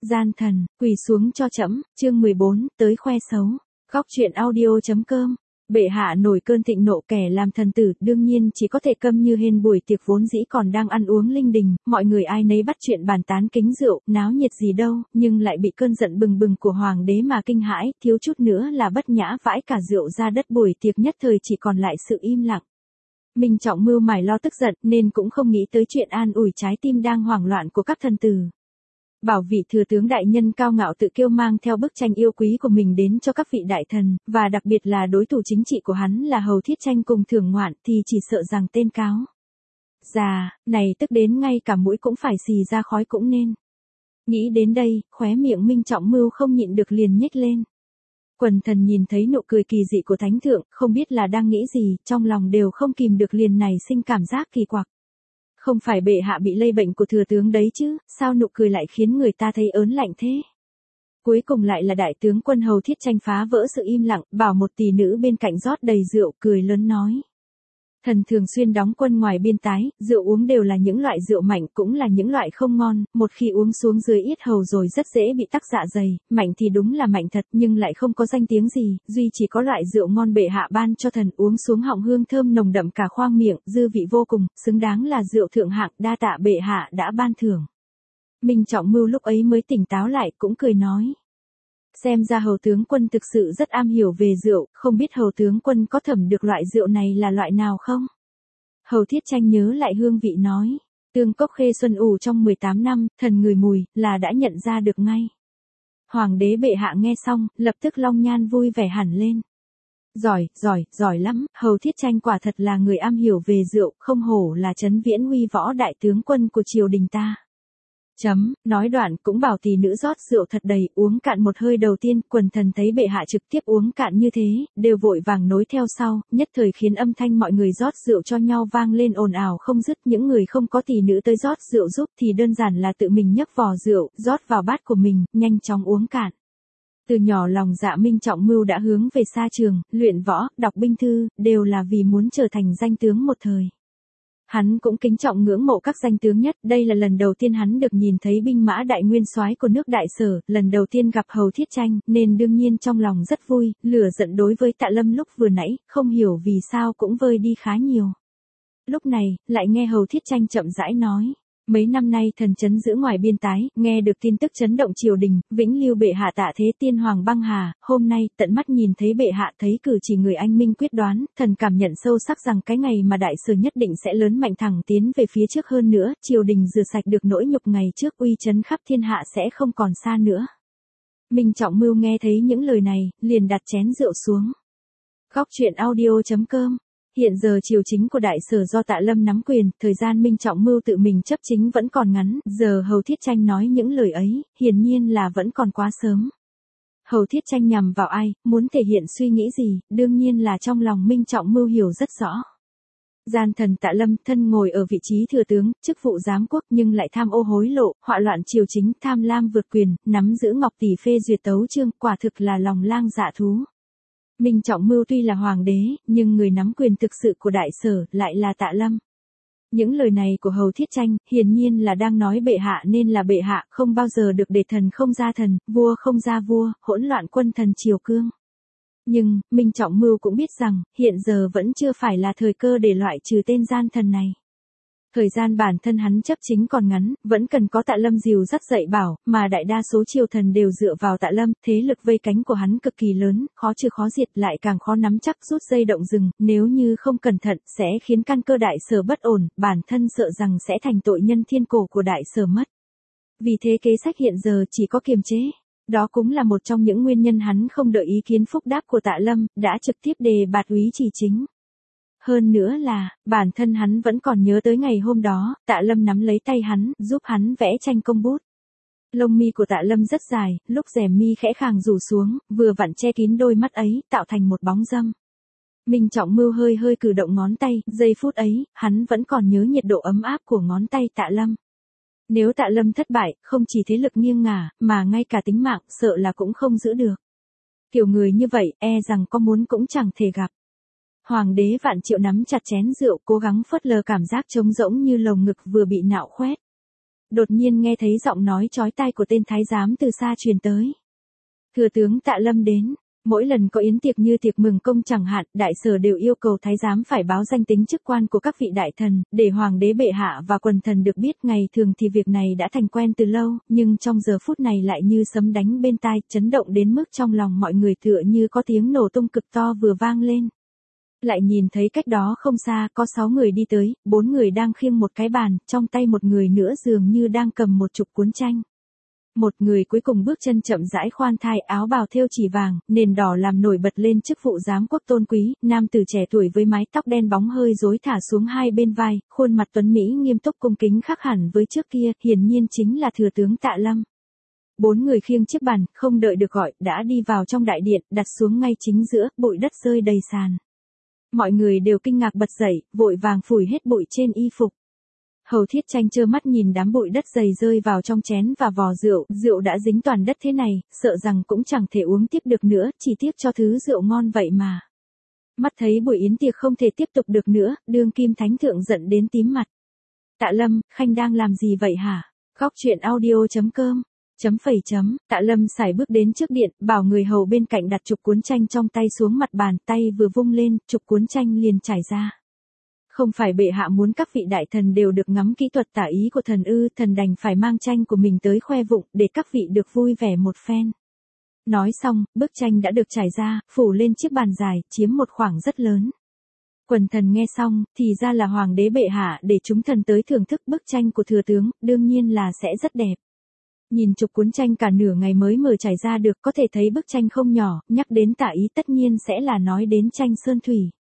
Gian thần, quỳ xuống cho trẫm, chương 14, tới khoe xấu. Góc truyện audio.com. Bệ hạ nổi cơn thịnh nộ, kẻ làm thần tử đương nhiên chỉ có thể câm như hên. Buổi tiệc vốn dĩ còn đang ăn uống linh đình, mọi người ai nấy bắt chuyện bàn tán kính rượu, náo nhiệt gì đâu, nhưng lại bị cơn giận bừng bừng của hoàng đế mà kinh hãi, thiếu chút nữa là bất nhã vãi cả rượu ra đất. Buổi tiệc nhất thời chỉ còn lại sự im lặng. Minh Trọng Mưu mải lo tức giận nên cũng không nghĩ tới chuyện an ủi trái tim đang hoảng loạn của các thần tử. Bảo vị thừa tướng đại nhân cao ngạo tự kiêu mang theo bức tranh yêu quý của mình đến cho các vị đại thần, và đặc biệt là đối thủ chính trị của hắn là Hầu Thiết Tranh cùng Thưởng Ngoạn, thì chỉ sợ rằng tên cáo già này tức đến ngay cả mũi cũng phải xì ra khói cũng nên. Nghĩ đến đây, khóe miệng Minh Trọng Mưu không nhịn được liền nhếch lên. Quần thần nhìn thấy nụ cười kỳ dị của thánh thượng, không biết là đang nghĩ gì, trong lòng đều không kìm được liền nảy sinh cảm giác kỳ quặc. Không phải bệ hạ bị lây bệnh của thừa tướng đấy chứ, sao nụ cười lại khiến người ta thấy ớn lạnh thế? Cuối cùng lại là đại tướng quân Hầu Thiết Tranh phá vỡ sự im lặng, bảo một tỷ nữ bên cạnh rót đầy rượu, cười lớn nói. Thần thường xuyên đóng quân ngoài biên tái, rượu uống đều là những loại rượu mạnh, cũng là những loại không ngon, một khi uống xuống dưới yết hầu rồi rất dễ bị tắc dạ dày, mạnh thì đúng là mạnh thật nhưng lại không có danh tiếng gì, duy chỉ có loại rượu ngon bệ hạ ban cho thần uống xuống họng hương thơm nồng đậm cả khoang miệng, dư vị vô cùng, xứng đáng là rượu thượng hạng, đa tạ bệ hạ đã ban thưởng. Minh Trọng Mưu lúc ấy mới tỉnh táo lại, cũng cười nói. Xem ra Hầu tướng quân thực sự rất am hiểu về rượu, không biết Hầu tướng quân có thẩm được loại rượu này là loại nào không? Hầu Thiết Tranh nhớ lại hương vị nói. Tương cốc khê xuân ủ trong 18 năm, thần ngửi mùi, là đã nhận ra được ngay. Hoàng đế bệ hạ nghe xong, lập tức long nhan vui vẻ hẳn lên. Giỏi lắm, Hầu Thiết Tranh quả thật là người am hiểu về rượu, không hổ là trấn viễn huy võ đại tướng quân của triều đình ta. Nói đoạn cũng bảo tỷ nữ rót rượu thật đầy, uống cạn một hơi đầu tiên, quần thần thấy bệ hạ trực tiếp uống cạn như thế, đều vội vàng nối theo sau, nhất thời khiến âm thanh mọi người rót rượu cho nhau vang lên ồn ào không dứt. Những người không có tỷ nữ tới rót rượu giúp thì đơn giản là tự mình nhấc vò rượu, rót vào bát của mình, nhanh chóng uống cạn. Từ nhỏ lòng dạ Minh Trọng Mưu đã hướng về xa trường, luyện võ, đọc binh thư, đều là vì muốn trở thành danh tướng một thời. Hắn cũng kính trọng ngưỡng mộ các danh tướng nhất, đây là lần đầu tiên hắn được nhìn thấy binh mã đại nguyên soái của nước Đại Sở, lần đầu tiên gặp Hầu Thiết Tranh, nên đương nhiên trong lòng rất vui, lửa giận đối với Tạ Lâm lúc vừa nãy, không hiểu vì sao cũng vơi đi khá nhiều. Lúc này, lại nghe Hầu Thiết Tranh chậm rãi nói. Mấy năm nay thần chấn giữ ngoài biên tái, nghe được tin tức chấn động triều đình, vĩnh lưu bệ hạ tạ thế tiên hoàng băng hà, hôm nay tận mắt nhìn thấy bệ hạ, thấy cử chỉ người anh minh quyết đoán, thần cảm nhận sâu sắc rằng cái ngày mà Đại Sở nhất định sẽ lớn mạnh thẳng tiến về phía trước hơn nữa, triều đình rửa sạch được nỗi nhục ngày trước uy chấn khắp thiên hạ sẽ không còn xa nữa. Minh Trọng Mưu nghe thấy những lời này, liền đặt chén rượu xuống. Góc truyện audio.com. Hiện giờ triều chính của Đại Sở do Tạ Lâm nắm quyền, thời gian Minh Trọng Mưu tự mình chấp chính vẫn còn ngắn, giờ Hầu Thiết Tranh nói những lời ấy, hiển nhiên là vẫn còn quá sớm. Hầu Thiết Tranh nhằm vào ai, muốn thể hiện suy nghĩ gì, đương nhiên là trong lòng Minh Trọng Mưu hiểu rất rõ. Gian thần Tạ Lâm thân ngồi ở vị trí thừa tướng, chức vụ giám quốc nhưng lại tham ô hối lộ, họa loạn triều chính, tham lam vượt quyền, nắm giữ ngọc tỷ phê duyệt tấu chương, quả thực là lòng lang dạ thú. Minh Trọng Mưu tuy là hoàng đế, nhưng người nắm quyền thực sự của Đại Sở lại là Tạ Lâm. Những lời này của Hầu Thiết Tranh, hiển nhiên là đang nói bệ hạ nên là bệ hạ, không bao giờ được để thần không ra thần, vua không ra vua, hỗn loạn quân thần triều cương. Nhưng, Minh Trọng Mưu cũng biết rằng, hiện giờ vẫn chưa phải là thời cơ để loại trừ tên gian thần này. Thời gian bản thân hắn chấp chính còn ngắn, vẫn cần có Tạ Lâm dìu dắt dạy bảo, mà đại đa số triều thần đều dựa vào Tạ Lâm, thế lực vây cánh của hắn cực kỳ lớn, khó trừ khó diệt lại càng khó nắm chắc rút dây động rừng, nếu như không cẩn thận, sẽ khiến căn cơ Đại Sở bất ổn, bản thân sợ rằng sẽ thành tội nhân thiên cổ của Đại Sở mất. Vì thế kế sách hiện giờ chỉ có kiềm chế. Đó cũng là một trong những nguyên nhân hắn không đợi ý kiến phúc đáp của Tạ Lâm, đã trực tiếp đề bạt úy chỉ chính. Hơn nữa là, bản thân hắn vẫn còn nhớ tới ngày hôm đó, Tạ Lâm nắm lấy tay hắn, giúp hắn vẽ tranh công bút. Lông mi của Tạ Lâm rất dài, lúc rèm mi khẽ khàng rủ xuống, vừa vặn che kín đôi mắt ấy, tạo thành một bóng râm. Minh Trọng Mưu hơi cử động ngón tay, giây phút ấy, hắn vẫn còn nhớ nhiệt độ ấm áp của ngón tay Tạ Lâm. Nếu Tạ Lâm thất bại, không chỉ thế lực nghiêng ngả, mà ngay cả tính mạng, sợ là cũng không giữ được. Kiểu người như vậy, e rằng có muốn cũng chẳng thể gặp. Hoàng đế Vạn Triệu nắm chặt chén rượu, cố gắng phớt lờ cảm giác trống rỗng như lồng ngực vừa bị nạo khoét. đột nhiên nghe thấy giọng nói chói tai của tên thái giám từ xa truyền tới. Thừa tướng Tạ Lâm đến. Mỗi lần có yến tiệc như tiệc mừng công chẳng hạn, đại sở đều yêu cầu thái giám phải báo danh tính chức quan của các vị đại thần, để hoàng đế bệ hạ và quần thần được biết. Ngày thường thì việc này đã thành quen từ lâu, nhưng trong giờ phút này lại như sấm đánh bên tai, chấn động đến mức trong lòng mọi người tựa như có tiếng nổ tung cực to vừa vang lên. Lại nhìn thấy cách đó không xa có 6 người đi tới, 4 người đang khiêng một cái bàn, trong tay một người nữa dường như đang cầm một chục cuốn tranh. Một người cuối cùng bước chân chậm rãi khoan thai, áo bào thêu chỉ vàng, nền đỏ làm nổi bật lên chức vụ giám quốc tôn quý, nam tử trẻ tuổi với mái tóc đen bóng hơi rối thả xuống hai bên vai, khuôn mặt tuấn mỹ nghiêm túc cung kính khác hẳn với trước kia, hiển nhiên chính là thừa tướng Tạ Lâm. 4 người khiêng chiếc bàn, không đợi được gọi, đã đi vào trong đại điện, đặt xuống ngay chính giữa, bụi đất rơi đầy sàn. Mọi người đều kinh ngạc bật dậy, vội vàng phủi hết bụi trên y phục. Hầu Thiết Tranh trơ mắt nhìn đám bụi đất dày rơi vào trong chén và vò rượu, rượu đã dính toàn đất thế này, sợ rằng cũng chẳng thể uống tiếp được nữa, chỉ tiếc cho thứ rượu ngon vậy mà. Mắt thấy buổi yến tiệc không thể tiếp tục được nữa, đương kim thánh thượng giận đến tím mặt. Tạ Lâm, Khanh đang làm gì vậy hả? Góc truyện audio.com Tạ Lâm sải bước đến trước điện, bảo người hầu bên cạnh đặt chục cuốn tranh trong tay xuống mặt bàn, tay vừa vung lên, chục cuốn tranh liền trải ra. Không phải bệ hạ muốn các vị đại thần đều được ngắm kỹ thuật tả ý của thần ư, thần đành phải mang tranh của mình tới khoe vụng, để các vị được vui vẻ một phen. Nói xong, bức tranh đã được trải ra, phủ lên chiếc bàn dài, chiếm một khoảng rất lớn. Quần thần nghe xong, thì ra là hoàng đế bệ hạ để chúng thần tới thưởng thức bức tranh của thừa tướng, đương nhiên là sẽ rất đẹp. Nhìn chục cuốn tranh cả nửa ngày mới mở trải ra được, có thể thấy bức tranh không nhỏ, nhắc đến tả ý tất nhiên sẽ là nói đến tranh sơn thủy.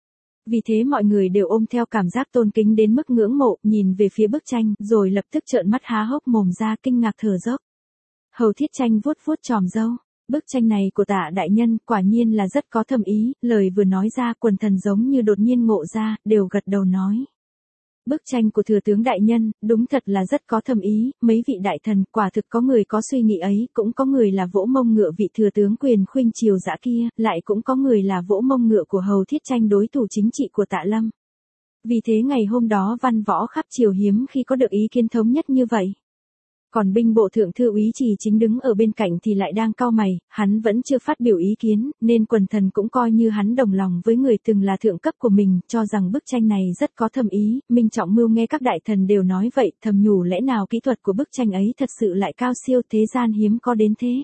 Vì thế mọi người đều ôm theo cảm giác tôn kính đến mức ngưỡng mộ, nhìn về phía bức tranh, rồi lập tức trợn mắt há hốc mồm ra kinh ngạc thở dốc. Hầu Thiết Tranh vuốt vuốt chòm râu, bức tranh này của Tạ đại nhân quả nhiên là rất có thâm ý, lời vừa nói ra quần thần giống như đột nhiên ngộ ra, đều gật đầu nói. Bức tranh của thừa tướng đại nhân, đúng thật là rất có thâm ý, mấy vị đại thần, quả thực có người có suy nghĩ ấy, cũng có người là vỗ mông ngựa vị thừa tướng quyền khuynh triều dã kia, lại cũng có người là vỗ mông ngựa của Hầu Thiết Tranh đối thủ chính trị của Tạ Lâm. Vì thế ngày hôm đó văn võ khắp triều hiếm khi có được ý kiến thống nhất như vậy. Còn binh bộ thượng thư úy Trì Chính đứng ở bên cạnh thì lại đang cau mày, hắn vẫn chưa phát biểu ý kiến, nên quần thần cũng coi như hắn đồng lòng với người từng là thượng cấp của mình, cho rằng bức tranh này rất có thâm ý. Minh Trọng Mưu nghe các đại thần đều nói vậy, thầm nhủ lẽ nào kỹ thuật của bức tranh ấy thật sự lại cao siêu, thế gian hiếm có đến thế.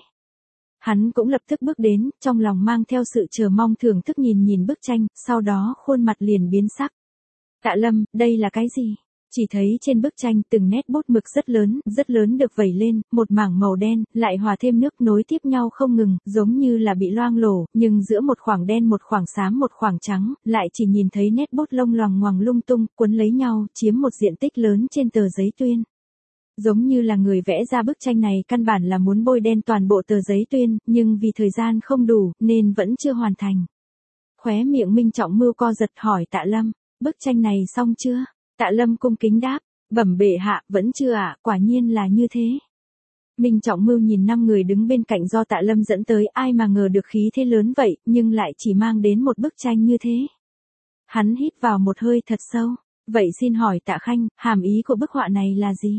Hắn cũng lập tức bước đến, trong lòng mang theo sự chờ mong thưởng thức nhìn bức tranh, sau đó khuôn mặt liền biến sắc. Tạ Lâm, đây là cái gì? Chỉ thấy trên bức tranh từng nét bút mực rất lớn được vẩy lên, một mảng màu đen, lại hòa thêm nước nối tiếp nhau không ngừng, giống như là bị loang lổ, nhưng giữa một khoảng đen một khoảng xám một khoảng trắng, lại chỉ nhìn thấy nét bút lông loằng ngoằng lung tung, quấn lấy nhau, chiếm một diện tích lớn trên tờ giấy tuyên. Giống như là người vẽ ra bức tranh này căn bản là muốn bôi đen toàn bộ tờ giấy tuyên, nhưng vì thời gian không đủ, nên vẫn chưa hoàn thành. Khóe miệng Minh Trọng Mưu co giật hỏi Tạ Lâm, bức tranh này xong chưa? Tạ Lâm cung kính đáp, bẩm bệ hạ, vẫn chưa ạ, quả nhiên là như thế. Minh Trọng Mưu nhìn 5 người đứng bên cạnh do Tạ Lâm dẫn tới, ai mà ngờ được khí thế lớn vậy, nhưng lại chỉ mang đến một bức tranh như thế. Hắn hít vào một hơi thật sâu, vậy xin hỏi Tạ Khanh, hàm ý của bức họa này là gì?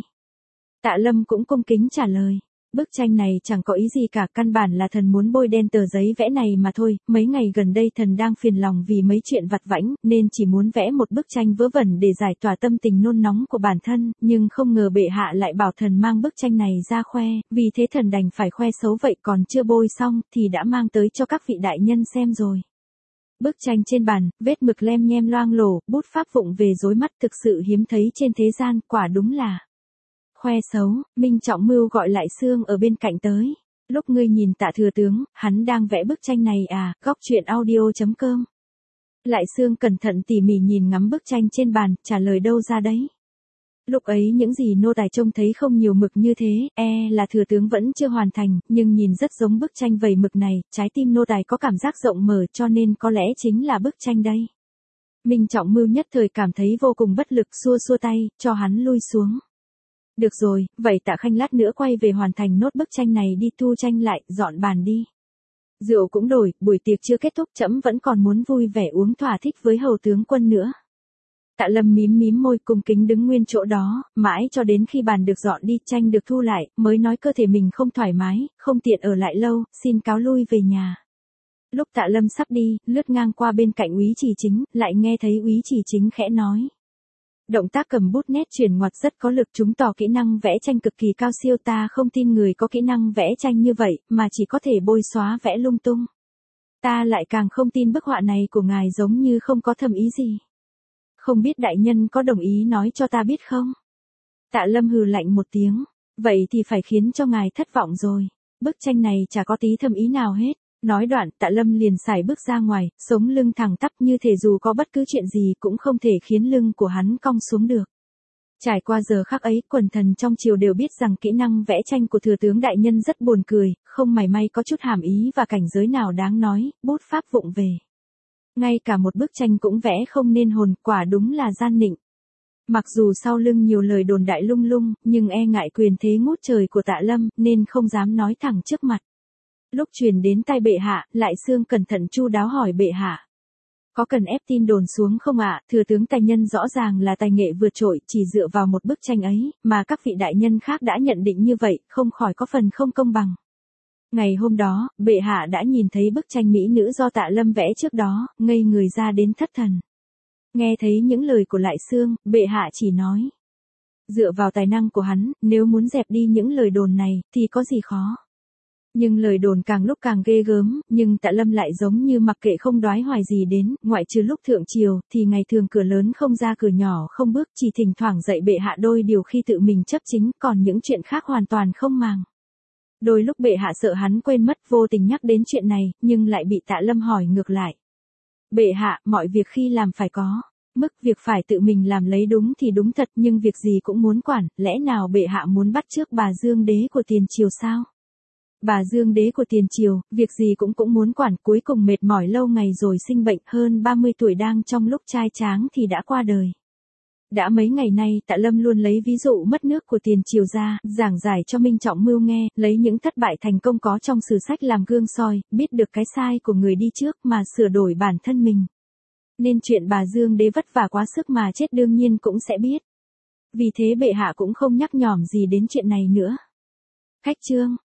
Tạ Lâm cũng cung kính trả lời. Bức tranh này chẳng có ý gì cả, căn bản là thần muốn bôi đen tờ giấy vẽ này mà thôi, mấy ngày gần đây thần đang phiền lòng vì mấy chuyện vặt vãnh, nên chỉ muốn vẽ một bức tranh vớ vẩn để giải tỏa tâm tình nôn nóng của bản thân, nhưng không ngờ bệ hạ lại bảo thần mang bức tranh này ra khoe, vì thế thần đành phải khoe xấu vậy, còn chưa bôi xong, thì đã mang tới cho các vị đại nhân xem rồi. Bức tranh trên bàn, vết mực lem nhem loang lổ, bút pháp vụng về rối mắt thực sự hiếm thấy trên thế gian, quả đúng là khoe xấu. Minh Trọng Mưu gọi lại Sương ở bên cạnh tới. Lúc ngươi nhìn Tạ thừa tướng, hắn đang vẽ bức tranh này à? Góc truyện audio.com. Lại Sương cẩn thận tỉ mỉ nhìn ngắm bức tranh trên bàn, trả lời đâu ra đấy. Lúc ấy những gì nô tài trông thấy không nhiều mực như thế, là thừa tướng vẫn chưa hoàn thành, nhưng nhìn rất giống bức tranh vầy mực này, trái tim nô tài có cảm giác rộng mở, cho nên có lẽ chính là bức tranh đây. Minh Trọng Mưu nhất thời cảm thấy vô cùng bất lực, xua xua tay, cho hắn lui xuống. Được rồi, vậy Tạ Khanh lát nữa quay về hoàn thành nốt bức tranh này đi, thu tranh lại, dọn bàn đi. Rượu cũng đổi, buổi tiệc chưa kết thúc, trẫm vẫn còn muốn vui vẻ uống thỏa thích với hầu tướng quân nữa. Tạ Lâm mím mím môi cung kính đứng nguyên chỗ đó, mãi cho đến khi bàn được dọn đi, tranh được thu lại, mới nói cơ thể mình không thoải mái, không tiện ở lại lâu, xin cáo lui về nhà. Lúc Tạ Lâm sắp đi, lướt ngang qua bên cạnh Úy Chỉ Chính, lại nghe thấy Úy Chỉ Chính khẽ nói. Động tác cầm bút nét chuyển ngoặt rất có lực, chứng tỏ kỹ năng vẽ tranh cực kỳ cao siêu, ta không tin người có kỹ năng vẽ tranh như vậy, mà chỉ có thể bôi xóa vẽ lung tung. Ta lại càng không tin bức họa này của ngài giống như không có thầm ý gì. Không biết đại nhân có đồng ý nói cho ta biết không? Tạ Lâm hừ lạnh một tiếng. Vậy thì phải khiến cho ngài thất vọng rồi. Bức tranh này chả có tí thầm ý nào hết. Nói đoạn, Tạ Lâm liền sải bước ra ngoài, sống lưng thẳng tắp như thể dù có bất cứ chuyện gì cũng không thể khiến lưng của hắn cong xuống được. Trải qua giờ khắc ấy, quần thần trong triều đều biết rằng kỹ năng vẽ tranh của thừa tướng đại nhân rất buồn cười, không mảy may có chút hàm ý và cảnh giới nào đáng nói, bút pháp vụng về. Ngay cả một bức tranh cũng vẽ không nên hồn, quả đúng là gian nịnh. Mặc dù sau lưng nhiều lời đồn đại lung lung, nhưng e ngại quyền thế ngút trời của Tạ Lâm, nên không dám nói thẳng trước mặt. Lúc truyền đến tai bệ hạ, Lại Xương cẩn thận chu đáo hỏi bệ hạ. Có cần ép tin đồn xuống không ạ? Thừa tướng tài nhân rõ ràng là tài nghệ vượt trội, chỉ dựa vào một bức tranh ấy, mà các vị đại nhân khác đã nhận định như vậy, không khỏi có phần không công bằng. Ngày hôm đó, bệ hạ đã nhìn thấy bức tranh mỹ nữ do Tạ Lâm vẽ trước đó, ngây người ra đến thất thần. Nghe thấy những lời của Lại Xương, bệ hạ chỉ nói. Dựa vào tài năng của hắn, nếu muốn dẹp đi những lời đồn này, thì có gì khó. Nhưng lời đồn càng lúc càng ghê gớm, nhưng Tạ Lâm lại giống như mặc kệ không đoái hoài gì đến, ngoại trừ lúc thượng triều, thì ngày thường cửa lớn không ra cửa nhỏ không bước, chỉ thỉnh thoảng dạy bệ hạ đôi điều khi tự mình chấp chính, còn những chuyện khác hoàn toàn không màng. Đôi lúc bệ hạ sợ hắn quên mất vô tình nhắc đến chuyện này, nhưng lại bị Tạ Lâm hỏi ngược lại. Bệ hạ, mọi việc khi làm phải có. Mức việc phải tự mình làm lấy đúng thì đúng thật, nhưng việc gì cũng muốn quản, lẽ nào bệ hạ muốn bắt chước bà Dương Đế của tiền triều sao? Bà Dương Đế của tiền triều, việc gì cũng muốn quản, cuối cùng mệt mỏi lâu ngày rồi sinh bệnh, hơn 30 tuổi đang trong lúc trai tráng thì đã qua đời. Đã mấy ngày nay, Tạ Lâm luôn lấy ví dụ mất nước của tiền triều ra, giảng giải cho Minh Trọng Mưu nghe, lấy những thất bại thành công có trong sử sách làm gương soi, biết được cái sai của người đi trước mà sửa đổi bản thân mình. Nên chuyện bà Dương Đế vất vả quá sức mà chết đương nhiên cũng sẽ biết. Vì thế bệ hạ cũng không nhắc nhỏm gì đến chuyện này nữa. Khách chương